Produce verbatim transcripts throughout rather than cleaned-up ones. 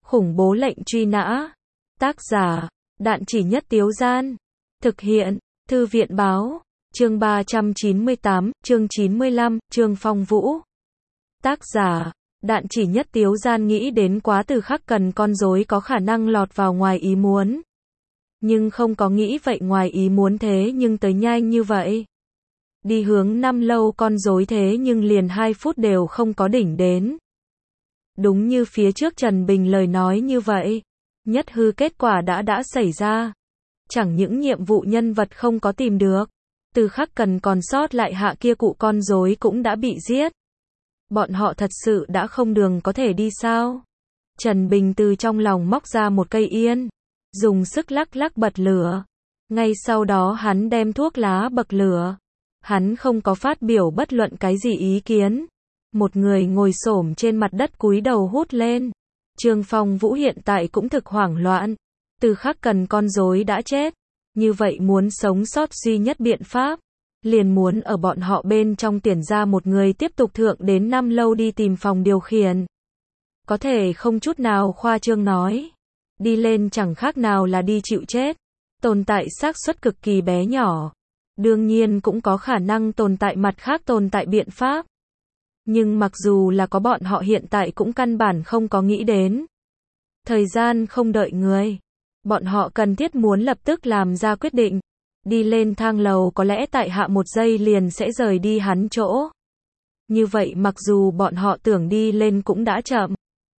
Khủng bố lệnh truy nã. Tác giả, Đạn Chỉ Nhất Tiếu Gian. Thực hiện, Thư viện báo. Chương ba trăm chín mươi tám, chương chín mươi lăm, Trương Phong Vũ. Tác giả, Đạn Chỉ Nhất Tiếu Gian nghĩ đến quá từ khắc cần con rối có khả năng lọt vào ngoài ý muốn. Nhưng không có nghĩ vậy ngoài ý muốn thế nhưng tới nhanh như vậy. Đi hướng năm lâu con rối thế nhưng liền hai phút đều không có đỉnh đến. Đúng như phía trước Trần Bình lời nói như vậy. Nhất hư kết quả đã đã xảy ra. Chẳng những nhiệm vụ nhân vật không có tìm được. Từ khắc cần còn sót lại hạ kia cụ con rối cũng đã bị giết. Bọn họ thật sự đã không đường có thể đi sao? Trần Bình từ trong lòng móc ra một cây yên. Dùng sức lắc lắc bật lửa. Ngay sau đó hắn đem thuốc lá bậc lửa. Hắn không có phát biểu bất luận cái gì ý kiến. Một người ngồi xổm trên mặt đất cúi đầu hút lên. Trương Phong Vũ hiện tại cũng thực hoảng loạn. Từ khắc cần con rối đã chết. Như vậy muốn sống sót duy nhất biện pháp. Liền muốn ở bọn họ bên trong tuyển ra một người tiếp tục thượng đến năm lâu đi tìm phòng điều khiển. Có thể không chút nào khoa trương nói. Đi lên chẳng khác nào là đi chịu chết. Tồn tại xác suất cực kỳ bé nhỏ. Đương nhiên cũng có khả năng tồn tại mặt khác tồn tại biện pháp. Nhưng mặc dù là có bọn họ hiện tại cũng căn bản không có nghĩ đến. Thời gian không đợi người. Bọn họ cần thiết muốn lập tức làm ra quyết định. Đi lên thang lầu có lẽ tại hạ một giây liền sẽ rời đi hắn chỗ. Như vậy mặc dù bọn họ tưởng đi lên cũng đã chậm.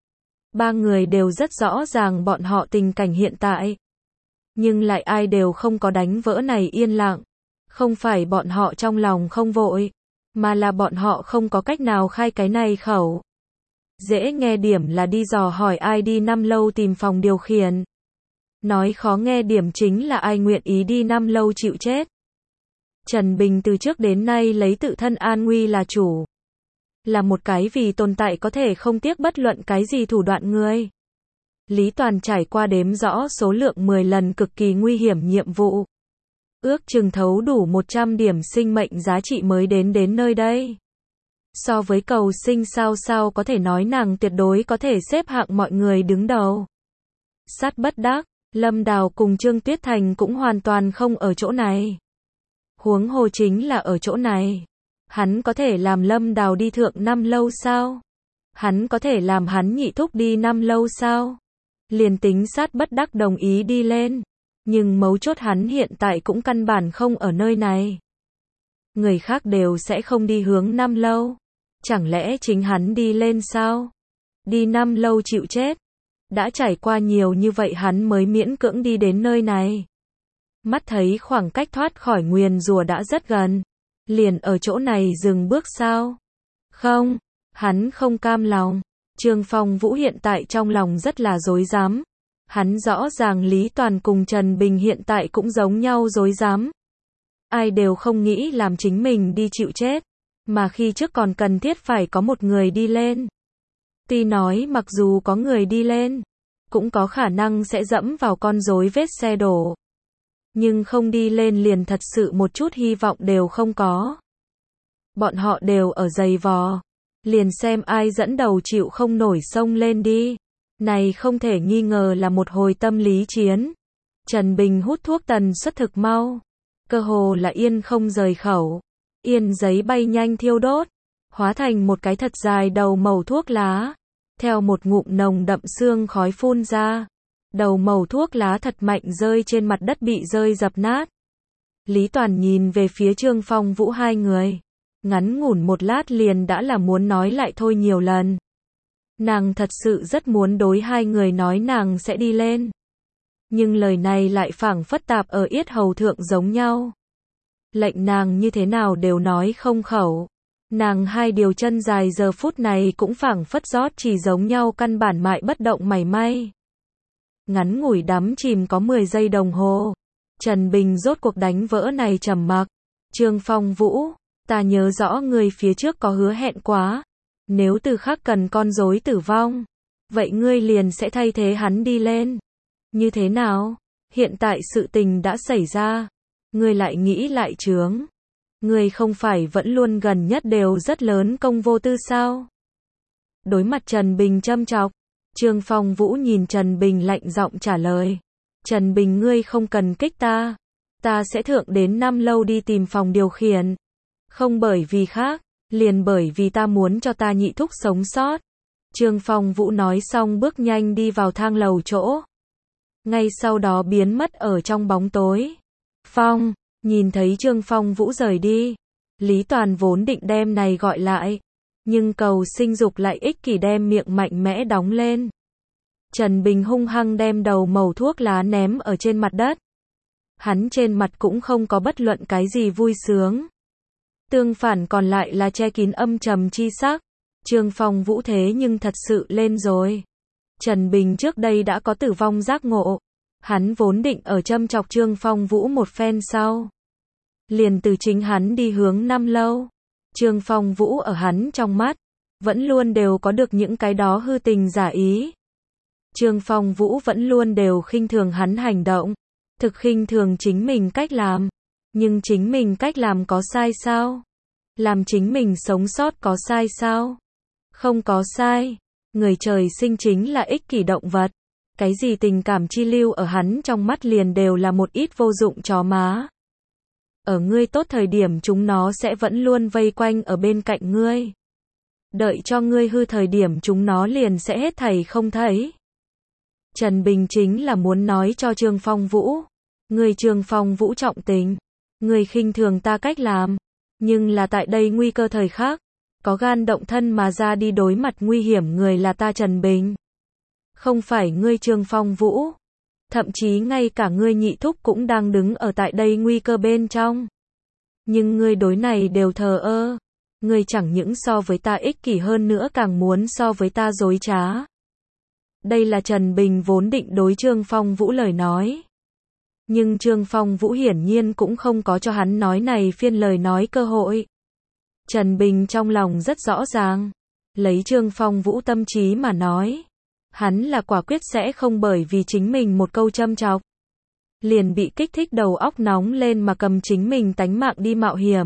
Ba người đều rất rõ ràng bọn họ tình cảnh hiện tại. Nhưng lại ai đều không có đánh vỡ này yên lặng. Không phải bọn họ trong lòng không vội. Mà là bọn họ không có cách nào khai cái này khẩu. Dễ nghe điểm là đi dò hỏi ai đi năm lâu tìm phòng điều khiển. Nói khó nghe điểm chính là ai nguyện ý đi năm lâu chịu chết. Trần Bình từ trước đến nay lấy tự thân an nguy là chủ. Là một cái vì tồn tại có thể không tiếc bất luận cái gì thủ đoạn người. Lý Toàn trải qua đếm rõ số lượng mười lần cực kỳ nguy hiểm nhiệm vụ. Ước chừng thấu đủ một trăm điểm sinh mệnh giá trị mới đến đến nơi đây. So với cầu sinh sao sao có thể nói nàng tuyệt đối có thể xếp hạng mọi người đứng đầu. Sát bất đắc, Lâm Đào cùng Trương Tuyết Thành cũng hoàn toàn không ở chỗ này. Huống hồ chính là ở chỗ này. Hắn có thể làm Lâm Đào đi thượng năm lâu sao? Hắn có thể làm hắn nhị thúc đi năm lâu sao? Liền tính sát bất đắc đồng ý đi lên. Nhưng mấu chốt hắn hiện tại cũng căn bản không ở nơi này. Người khác đều sẽ không đi hướng năm lâu. Chẳng lẽ chính hắn đi lên sao? Đi năm lâu chịu chết. Đã trải qua nhiều như vậy hắn mới miễn cưỡng đi đến nơi này. Mắt thấy khoảng cách thoát khỏi nguyền rủa đã rất gần. Liền ở chỗ này dừng bước sao? Không, hắn không cam lòng. Trương Phong Vũ hiện tại trong lòng rất là rối rắm. Hắn rõ ràng Lý Toàn cùng Trần Bình hiện tại cũng giống nhau rối rắm. Ai đều không nghĩ làm chính mình đi chịu chết. Mà khi trước còn cần thiết phải có một người đi lên. Tuy nói mặc dù có người đi lên, cũng có khả năng sẽ dẫm vào con rối vết xe đổ. Nhưng không đi lên liền thật sự một chút hy vọng đều không có. Bọn họ đều ở giày vò. Liền xem ai dẫn đầu chịu không nổi xông lên đi. Này không thể nghi ngờ là một hồi tâm lý chiến. Trần Bình hút thuốc tần suất thực mau. Cơ hồ là yên không rời khẩu. Yên giấy bay nhanh thiêu đốt. Hóa thành một cái thật dài đầu màu thuốc lá. Theo một ngụm nồng đậm sương khói phun ra. Đầu màu thuốc lá thật mạnh rơi trên mặt đất bị rơi dập nát. Lý Toàn nhìn về phía Trương Phong Vũ hai người. Ngắn ngủn một lát liền đã là muốn nói lại thôi nhiều lần. Nàng thật sự rất muốn đối hai người nói nàng sẽ đi lên. Nhưng lời này lại phảng phất tạp ở yết hầu thượng giống nhau. Lệnh nàng như thế nào đều nói không khẩu. Nàng hai điều chân dài giờ phút này cũng phảng phất rót chỉ giống nhau căn bản mại bất động mảy may. Ngắn ngủi đắm chìm có mười giây đồng hồ. Trần Bình rốt cuộc đánh vỡ này trầm mặc. Trương Phong Vũ, ta nhớ rõ người phía trước có hứa hẹn quá. Nếu từ khắc cần con rối tử vong, vậy ngươi liền sẽ thay thế hắn đi lên. Như thế nào? Hiện tại sự tình đã xảy ra. Ngươi lại nghĩ lại chướng. Ngươi không phải vẫn luôn gần nhất đều rất lớn công vô tư sao? Đối mặt Trần Bình châm chọc, Trương Phong Vũ nhìn Trần Bình lạnh giọng trả lời. Trần Bình, ngươi không cần kích ta. Ta sẽ thượng đến Nam Lâu đi tìm phòng điều khiển. Không bởi vì khác, liền bởi vì ta muốn cho ta nhị thúc sống sót. Trương Phong Vũ nói xong bước nhanh đi vào thang lầu chỗ. Ngay sau đó biến mất ở trong bóng tối. Phong, nhìn thấy Trương Phong Vũ rời đi. Lý Toàn vốn định đem này gọi lại. Nhưng cầu sinh dục lại ích kỷ đem miệng mạnh mẽ đóng lên. Trần Bình hung hăng đem đầu mẩu thuốc lá ném ở trên mặt đất. Hắn trên mặt cũng không có bất luận cái gì vui sướng. Tương phản còn lại là che kín âm trầm chi sắc. Trương Phong Vũ thế nhưng thật sự lên rồi. Trần Bình trước đây đã có tử vong giác ngộ. Hắn vốn định ở châm chọc Trương Phong Vũ một phen sau. Liền từ chính hắn đi hướng Nam Lâu. Trương Phong Vũ ở hắn trong mắt, vẫn luôn đều có được những cái đó hư tình giả ý. Trương Phong Vũ vẫn luôn đều khinh thường hắn hành động. Thực khinh thường chính mình cách làm. Nhưng chính mình cách làm có sai sao? Làm chính mình sống sót có sai sao? Không có sai. Người trời sinh chính là ích kỷ động vật. Cái gì tình cảm chi lưu ở hắn trong mắt liền đều là một ít vô dụng chó má. Ở ngươi tốt thời điểm chúng nó sẽ vẫn luôn vây quanh ở bên cạnh ngươi. Đợi cho ngươi hư thời điểm chúng nó liền sẽ hết thảy không thấy. Trần Bình chính là muốn nói cho Trương Phong Vũ. Ngươi Trương Phong Vũ trọng tình. Ngươi khinh thường ta cách làm. Nhưng là tại đây nguy cơ thời khắc. Có gan động thân mà ra đi đối mặt nguy hiểm người là ta Trần Bình. Không phải ngươi Trương Phong Vũ. Thậm chí ngay cả ngươi nhị thúc cũng đang đứng ở tại đây nguy cơ bên trong. Nhưng ngươi đối này đều thờ ơ. Ngươi chẳng những so với ta ích kỷ hơn nữa càng muốn so với ta dối trá. Đây là Trần Bình vốn định đối Trương Phong Vũ lời nói. Nhưng Trương Phong Vũ hiển nhiên cũng không có cho hắn nói này phiên lời nói cơ hội. Trần Bình trong lòng rất rõ ràng. Lấy Trương Phong Vũ tâm trí mà nói. Hắn là quả quyết sẽ không bởi vì chính mình một câu châm chọc. Liền bị kích thích đầu óc nóng lên mà cầm chính mình tánh mạng đi mạo hiểm.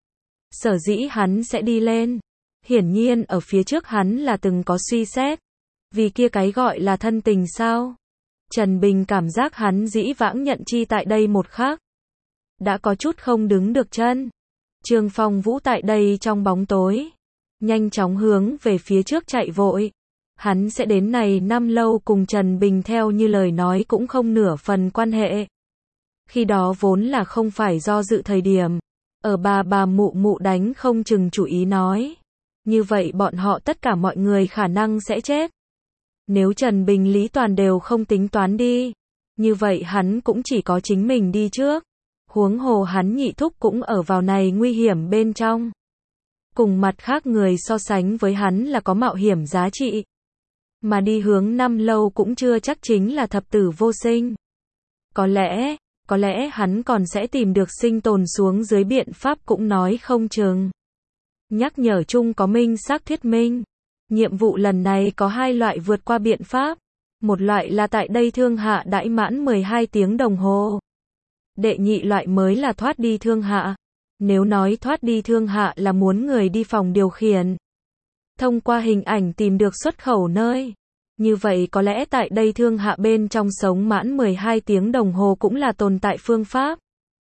Sở dĩ hắn sẽ đi lên. Hiển nhiên ở phía trước hắn là từng có suy xét. Vì kia cái gọi là thân tình sao? Trần Bình cảm giác hắn dĩ vãng nhận chi tại đây một khắc. Đã có chút không đứng được chân. Trương Phong Vũ tại đây trong bóng tối. Nhanh chóng hướng về phía trước chạy vội. Hắn sẽ đến này Nam Lâu cùng Trần Bình theo như lời nói cũng không nửa phần quan hệ. Khi đó vốn là không phải do dự thời điểm. Ở bà bà mụ mụ đánh không chừng chủ ý nói. Như vậy bọn họ tất cả mọi người khả năng sẽ chết. Nếu Trần Bình Lý Toàn đều không tính toán đi. Như vậy hắn cũng chỉ có chính mình đi trước. Huống hồ hắn nhị thúc cũng ở vào này nguy hiểm bên trong. Cùng mặt khác người so sánh với hắn là có mạo hiểm giá trị. Mà đi hướng Nam Lâu cũng chưa chắc chính là thập tử vô sinh. Có lẽ, có lẽ hắn còn sẽ tìm được sinh tồn xuống dưới biện pháp cũng nói không chừng. Nhắc nhở chung có minh xác thuyết minh. Nhiệm vụ lần này có hai loại vượt qua biện pháp. Một loại là tại đây thương hạ đãi mãn mười hai tiếng đồng hồ. Đệ nhị loại mới là thoát đi thương hạ. Nếu nói thoát đi thương hạ là muốn người đi phòng điều khiển. Thông qua hình ảnh tìm được xuất khẩu nơi. Như vậy có lẽ tại đây thương hạ bên trong sống mãn mười hai tiếng đồng hồ cũng là tồn tại phương pháp.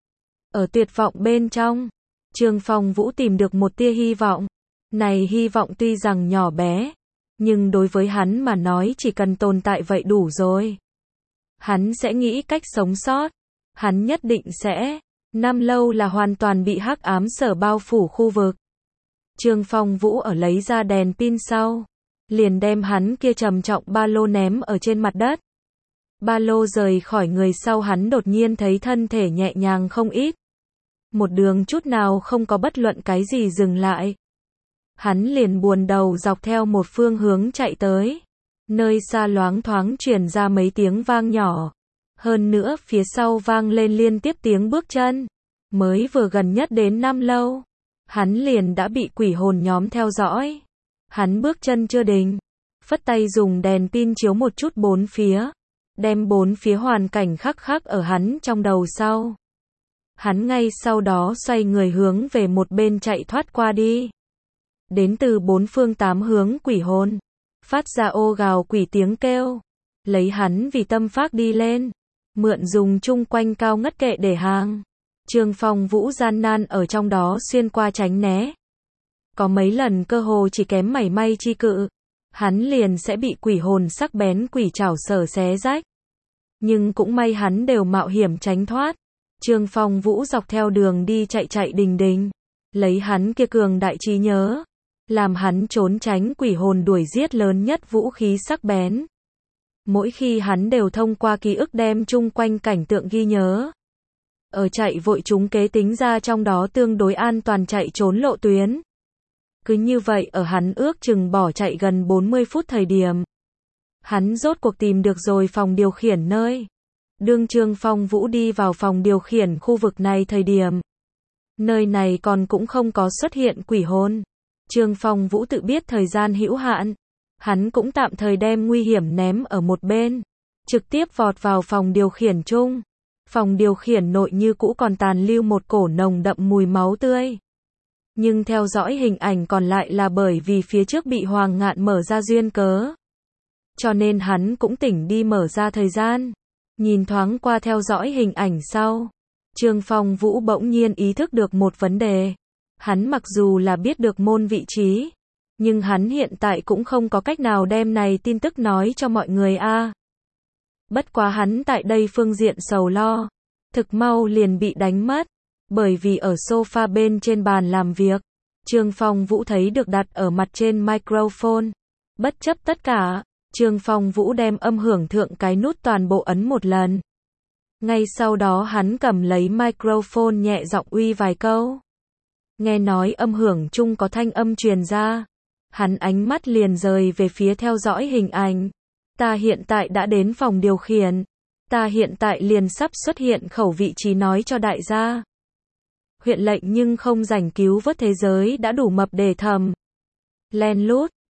Ở tuyệt vọng bên trong, Trương Phong Vũ tìm được một tia hy vọng. Này hy vọng tuy rằng nhỏ bé, nhưng đối với hắn mà nói chỉ cần tồn tại vậy đủ rồi. Hắn sẽ nghĩ cách sống sót. Hắn nhất định sẽ. Nam Lâu là hoàn toàn bị hắc ám sở bao phủ khu vực. Trương Phong Vũ ở lấy ra đèn pin sau. Liền đem hắn kia trầm trọng ba lô ném ở trên mặt đất. Ba lô rời khỏi người sau hắn đột nhiên thấy thân thể nhẹ nhàng không ít. Một đường chút nào không có bất luận cái gì dừng lại. Hắn liền buồn đầu dọc theo một phương hướng chạy tới. Nơi xa loáng thoáng truyền ra mấy tiếng vang nhỏ. Hơn nữa phía sau vang lên liên tiếp tiếng bước chân. Mới vừa gần nhất đến Nam Lâu. Hắn liền đã bị quỷ hồn nhóm theo dõi. Hắn bước chân chưa định. Phất tay dùng đèn pin chiếu một chút bốn phía. Đem bốn phía hoàn cảnh khắc khắc ở hắn trong đầu sau. Hắn ngay sau đó xoay người hướng về một bên chạy thoát qua đi. Đến từ bốn phương tám hướng quỷ hồn. phát ra ô gào quỷ tiếng kêu, lấy hắn vì tâm phác đi lên, mượn dùng chung quanh cao ngất kệ để hàng. Trương Phong Vũ gian nan ở trong đó xuyên qua tránh né. Có mấy lần cơ hồ chỉ kém mảy may chi cự, hắn liền sẽ bị quỷ hồn sắc bén quỷ trảo sở xé rách. Nhưng cũng may hắn đều mạo hiểm tránh thoát. Trương Phong Vũ dọc theo đường đi chạy chạy đình đình, lấy hắn kia cường đại trí nhớ, làm hắn trốn tránh quỷ hồn đuổi giết lớn nhất vũ khí sắc bén. Mỗi khi hắn đều thông qua ký ức đem chung quanh cảnh tượng ghi nhớ. Ở chạy vội chúng kế tính ra trong đó tương đối an toàn chạy trốn lộ tuyến. Cứ như vậy ở hắn ước chừng bỏ chạy gần bốn mươi phút thời điểm, hắn rốt cuộc tìm được rồi phòng điều khiển nơi. Đương Trương Phong Vũ đi vào phòng điều khiển khu vực này thời điểm, nơi này còn cũng không có xuất hiện quỷ hồn. Trương Phong Vũ tự biết thời gian hữu hạn, hắn cũng tạm thời đem nguy hiểm ném ở một bên, trực tiếp vọt vào phòng điều khiển chung. Phòng điều khiển nội như cũ còn tàn lưu một cổ nồng đậm mùi máu tươi. Nhưng theo dõi hình ảnh còn lại là bởi vì phía trước bị Hoàng Ngạn mở ra duyên cớ. Cho nên hắn cũng tỉnh đi mở ra thời gian. Nhìn thoáng qua theo dõi hình ảnh sau, Trương Phong Vũ bỗng nhiên ý thức được một vấn đề. Hắn mặc dù là biết được môn vị trí, nhưng hắn hiện tại cũng không có cách nào đem này tin tức nói cho mọi người a. À. Bất quá hắn tại đây phương diện sầu lo, thực mau liền bị đánh mất, bởi vì ở sofa bên trên bàn làm việc, Trương Phong Vũ thấy được đặt ở mặt trên microphone. Bất chấp tất cả, Trương Phong Vũ đem âm hưởng thượng cái nút toàn bộ ấn một lần. Ngay sau đó hắn cầm lấy microphone nhẹ giọng uy vài câu. Nghe nói âm hưởng chung có thanh âm truyền ra, hắn ánh mắt liền rời về phía theo dõi hình ảnh. Ta hiện tại đã đến phòng điều khiển. Ta hiện tại liền sắp xuất hiện khẩu vị trí nói cho đại gia. Huyện lệnh nhưng không rảnh cứu vớt thế giới đã đủ mập để thầm. Len lút,